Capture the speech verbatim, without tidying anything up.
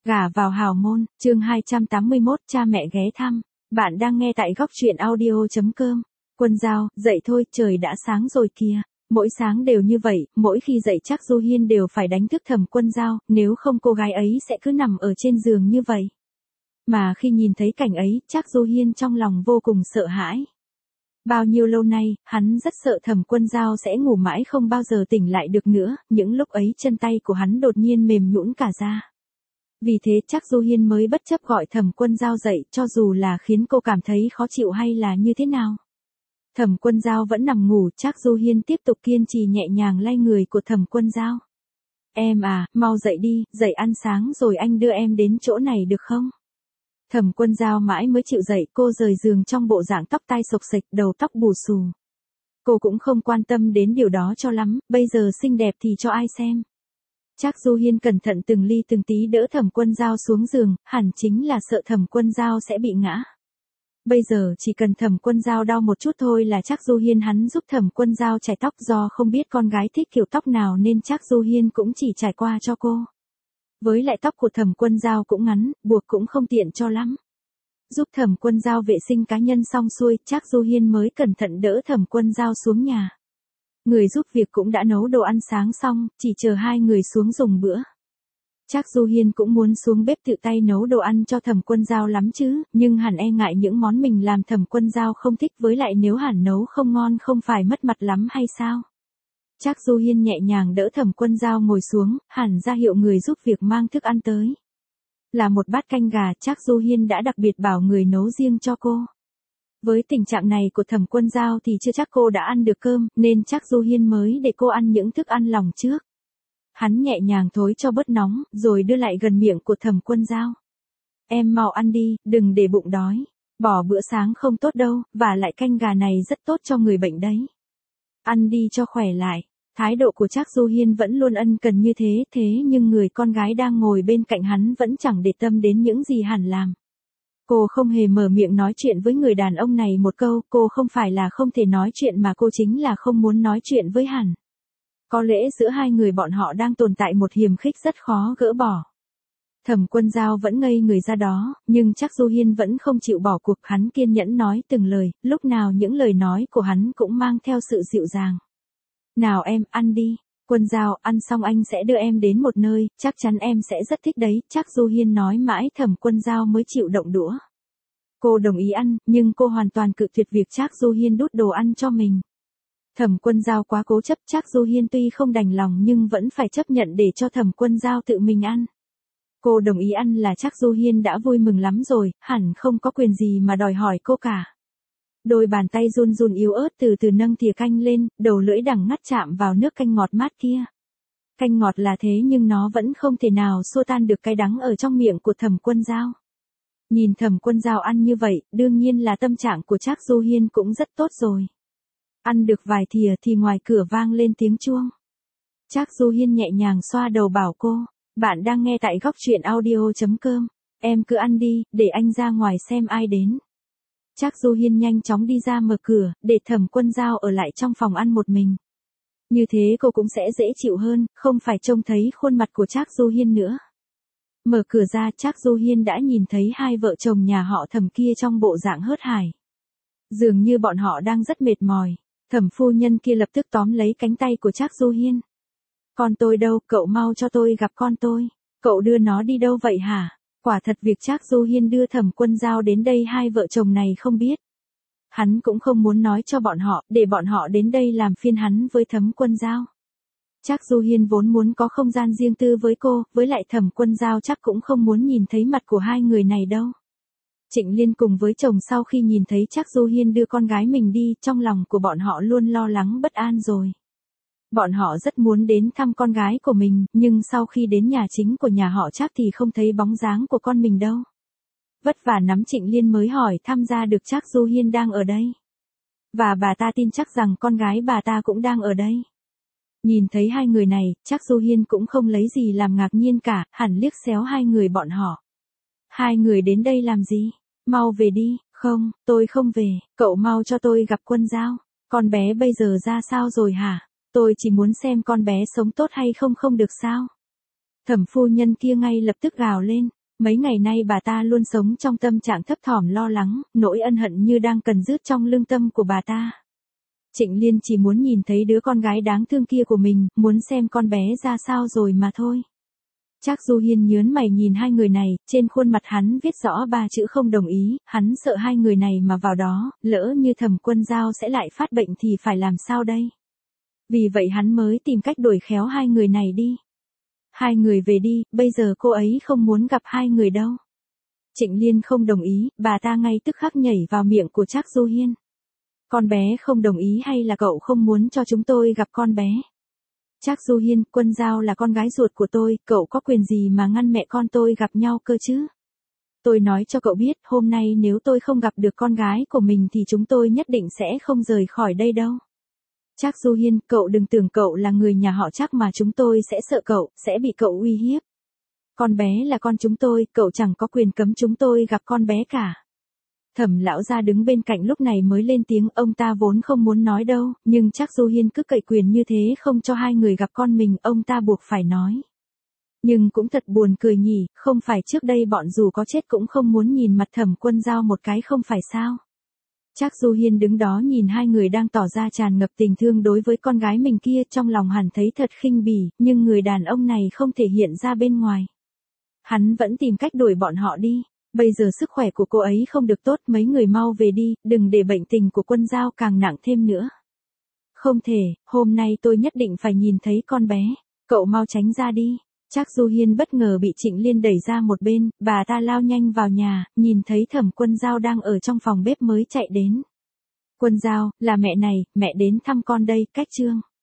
Gả vào hào môn, chương hai trăm tám mươi mốt, cha mẹ ghé thăm. Bạn đang nghe tại góc truyện audio chấm com. Quân Dao, dậy thôi, trời đã sáng rồi kìa. Mỗi sáng đều như vậy, mỗi khi dậy chắc Du Hiên đều phải đánh thức Thẩm Quân Dao, nếu không cô gái ấy sẽ cứ nằm ở trên giường như vậy. Mà khi nhìn thấy cảnh ấy, chắc Du Hiên trong lòng vô cùng sợ hãi. Bao nhiêu lâu nay, hắn rất sợ Thẩm Quân Dao sẽ ngủ mãi không bao giờ tỉnh lại được nữa, những lúc ấy chân tay của hắn đột nhiên mềm nhũn cả ra. Vì thế chắc Du Hiên mới bất chấp gọi Thẩm Quân Dao dậy, cho dù là khiến cô cảm thấy khó chịu hay là như thế nào. Thẩm Quân Dao vẫn nằm ngủ, chắc Du Hiên tiếp tục kiên trì nhẹ nhàng lay người của Thẩm Quân Dao. Em à, mau dậy đi, dậy ăn sáng rồi anh đưa em đến chỗ này được không? Thẩm Quân Dao mãi mới chịu dậy, cô rời giường trong bộ dạng tóc tai xộc xệch, đầu tóc bù xù. Cô cũng không quan tâm đến điều đó cho lắm, bây giờ xinh đẹp thì cho ai xem. Chắc Du Hiên cẩn thận từng ly từng tí đỡ Thẩm Quân Dao xuống giường, hẳn chính là sợ Thẩm Quân Dao sẽ bị ngã. Bây giờ chỉ cần Thẩm Quân Dao đau một chút thôi là chắc Du Hiên hắn giúp Thẩm Quân Dao chải tóc, do không biết con gái thích kiểu tóc nào nên chắc Du Hiên cũng chỉ trải qua cho cô. Với lại tóc của Thẩm Quân Dao cũng ngắn, buộc cũng không tiện cho lắm. Giúp Thẩm Quân Dao vệ sinh cá nhân xong xuôi, chắc Du Hiên mới cẩn thận đỡ Thẩm Quân Dao xuống nhà. Người giúp việc cũng đã nấu đồ ăn sáng xong, chỉ chờ hai người xuống dùng bữa. Chắc Du Hiên cũng muốn xuống bếp tự tay nấu đồ ăn cho Thẩm Quân Dao lắm chứ, nhưng hẳn e ngại những món mình làm Thẩm Quân Dao không thích, với lại nếu hẳn nấu không ngon không phải mất mặt lắm hay sao? Chắc Du Hiên nhẹ nhàng đỡ Thẩm Quân Dao ngồi xuống, hẳn ra hiệu người giúp việc mang thức ăn tới. Là một bát canh gà, chắc Du Hiên đã đặc biệt bảo người nấu riêng cho cô. Với tình trạng này của Thẩm Quân Dao thì chưa chắc cô đã ăn được cơm, nên chắc Du Hiên mới để cô ăn những thức ăn lòng trước. Hắn nhẹ nhàng thối cho bớt nóng, rồi đưa lại gần miệng của Thẩm Quân Dao. Em mau ăn đi, đừng để bụng đói. Bỏ bữa sáng không tốt đâu, và lại canh gà này rất tốt cho người bệnh đấy. Ăn đi cho khỏe lại. Thái độ của chắc Du Hiên vẫn luôn ân cần như thế, thế nhưng người con gái đang ngồi bên cạnh hắn vẫn chẳng để tâm đến những gì hắn làm. Cô không hề mở miệng nói chuyện với người đàn ông này một câu, cô không phải là không thể nói chuyện mà cô chính là không muốn nói chuyện với hắn. Có lẽ giữa hai người bọn họ đang tồn tại một hiềm khích rất khó gỡ bỏ. Thẩm Quân Dao vẫn ngây người ra đó, nhưng chắc Du Hiên vẫn không chịu bỏ cuộc, hắn kiên nhẫn nói từng lời, lúc nào những lời nói của hắn cũng mang theo sự dịu dàng. Nào em, ăn đi. Quân Dao, ăn xong anh sẽ đưa em đến một nơi, chắc chắn em sẽ rất thích đấy, chắc Du Hiên nói mãi Thẩm Quân Dao mới chịu động đũa. Cô đồng ý ăn, nhưng cô hoàn toàn cự tuyệt việc chắc Du Hiên đút đồ ăn cho mình. Thẩm Quân Dao quá cố chấp, chắc Du Hiên tuy không đành lòng nhưng vẫn phải chấp nhận để cho Thẩm Quân Dao tự mình ăn. Cô đồng ý ăn là chắc Du Hiên đã vui mừng lắm rồi, hẳn không có quyền gì mà đòi hỏi cô cả. Đôi bàn tay run run yếu ớt từ từ nâng thìa canh lên, đầu lưỡi đằng ngắt chạm vào nước canh ngọt mát kia. Canh ngọt là thế nhưng nó vẫn không thể nào xua tan được cái đắng ở trong miệng của Thẩm Quân Dao. Nhìn Thẩm Quân Dao ăn như vậy, đương nhiên là tâm trạng của chắc Du Hiên cũng rất tốt rồi. Ăn được vài thìa thì ngoài cửa vang lên tiếng chuông. Chắc Du Hiên nhẹ nhàng xoa đầu bảo cô, bạn đang nghe tại góc truyện audio chấm com, em cứ ăn đi, để anh ra ngoài xem ai đến. Chắc Du Hiên nhanh chóng đi ra mở cửa, để Thẩm Quân Dao ở lại trong phòng ăn một mình. Như thế cô cũng sẽ dễ chịu hơn, không phải trông thấy khuôn mặt của chắc Du Hiên nữa. Mở cửa ra, chắc Du Hiên đã nhìn thấy hai vợ chồng nhà họ Thẩm kia trong bộ dạng hớt hải. Dường như bọn họ đang rất mệt mỏi. Thẩm phu nhân kia lập tức tóm lấy cánh tay của chắc Du Hiên. Con tôi đâu, cậu mau cho tôi gặp con tôi. Cậu đưa nó đi đâu vậy hả? Quả thật việc chắc Du Hiên đưa Thẩm Quân Dao đến đây hai vợ chồng này không biết. Hắn cũng không muốn nói cho bọn họ, để bọn họ đến đây làm phiền hắn với Thẩm Quân Dao. Chắc Du Hiên vốn muốn có không gian riêng tư với cô, với lại Thẩm Quân Dao chắc cũng không muốn nhìn thấy mặt của hai người này đâu. Trịnh Liên cùng với chồng sau khi nhìn thấy chắc Du Hiên đưa con gái mình đi, trong lòng của bọn họ luôn lo lắng bất an rồi. Bọn họ rất muốn đến thăm con gái của mình, nhưng sau khi đến nhà chính của nhà họ chắc thì không thấy bóng dáng của con mình đâu. Vất vả nắm Trịnh Liên mới hỏi thăm ra được chắc Du Hiên đang ở đây. Và bà ta tin chắc rằng con gái bà ta cũng đang ở đây. Nhìn thấy hai người này, chắc Du Hiên cũng không lấy gì làm ngạc nhiên cả, hẳn liếc xéo hai người bọn họ. Hai người đến đây làm gì? Mau về đi. Không, tôi không về, cậu mau cho tôi gặp Quân Dao. Con bé bây giờ ra sao rồi hả? Tôi chỉ muốn xem con bé sống tốt hay không không được sao? Thẩm phu nhân kia ngay lập tức gào lên, Mấy ngày nay bà ta luôn sống trong tâm trạng thấp thỏm lo lắng, nỗi ân hận như đang cần rứt trong lương tâm của bà ta. Trịnh Liên chỉ muốn nhìn thấy đứa con gái đáng thương kia của mình, muốn xem con bé ra sao rồi mà thôi. Trác Du Hiên nhớn mày nhìn hai người này, trên khuôn mặt hắn viết rõ ba chữ không đồng ý, hắn sợ hai người này mà vào đó, lỡ như Thẩm Quân Dao sẽ lại phát bệnh thì phải làm sao đây? Vì vậy hắn mới tìm cách đuổi khéo hai người này đi. Hai người về đi, bây giờ cô ấy không muốn gặp hai người đâu. Trịnh Liên không đồng ý, bà ta ngay tức khắc nhảy vào miệng của Trác Du Hiên. Con bé không đồng ý hay là cậu không muốn cho chúng tôi gặp con bé? Trác Du Hiên, Quân Dao là con gái ruột của tôi, cậu có quyền gì mà ngăn mẹ con tôi gặp nhau cơ chứ? Tôi nói cho cậu biết, hôm nay nếu tôi không gặp được con gái của mình thì chúng tôi nhất định sẽ không rời khỏi đây đâu. Trác Du Hiên, cậu đừng tưởng cậu là người nhà họ Trác mà chúng tôi sẽ sợ cậu, sẽ bị cậu uy hiếp. Con bé là con chúng tôi, cậu chẳng có quyền cấm chúng tôi gặp con bé cả. Thẩm lão gia đứng bên cạnh lúc này mới lên tiếng, ông ta vốn không muốn nói đâu, nhưng Trác Du Hiên cứ cậy quyền như thế không cho hai người gặp con mình, ông ta buộc phải nói. Nhưng cũng thật buồn cười nhỉ, không phải trước đây bọn dù có chết cũng không muốn nhìn mặt Thẩm Quân Dao một cái không phải sao? Trác Du Hiên đứng đó nhìn hai người đang tỏ ra tràn ngập tình thương đối với con gái mình kia, trong lòng hẳn thấy thật khinh bỉ, nhưng người đàn ông này không thể hiện ra bên ngoài. Hắn vẫn tìm cách đuổi bọn họ đi. Bây giờ sức khỏe của cô ấy không được tốt, mấy người mau về đi, đừng để bệnh tình của Quân Dao càng nặng thêm nữa. Không thể, hôm nay tôi nhất định phải nhìn thấy con bé, cậu mau tránh ra đi. Trác Du Hiên bất ngờ bị Trịnh Liên đẩy ra một bên, bà ta lao nhanh vào nhà, nhìn thấy Thẩm Quân Dao đang ở trong phòng bếp mới chạy đến. Quân Dao, là mẹ này, mẹ đến thăm con đây, cách chương.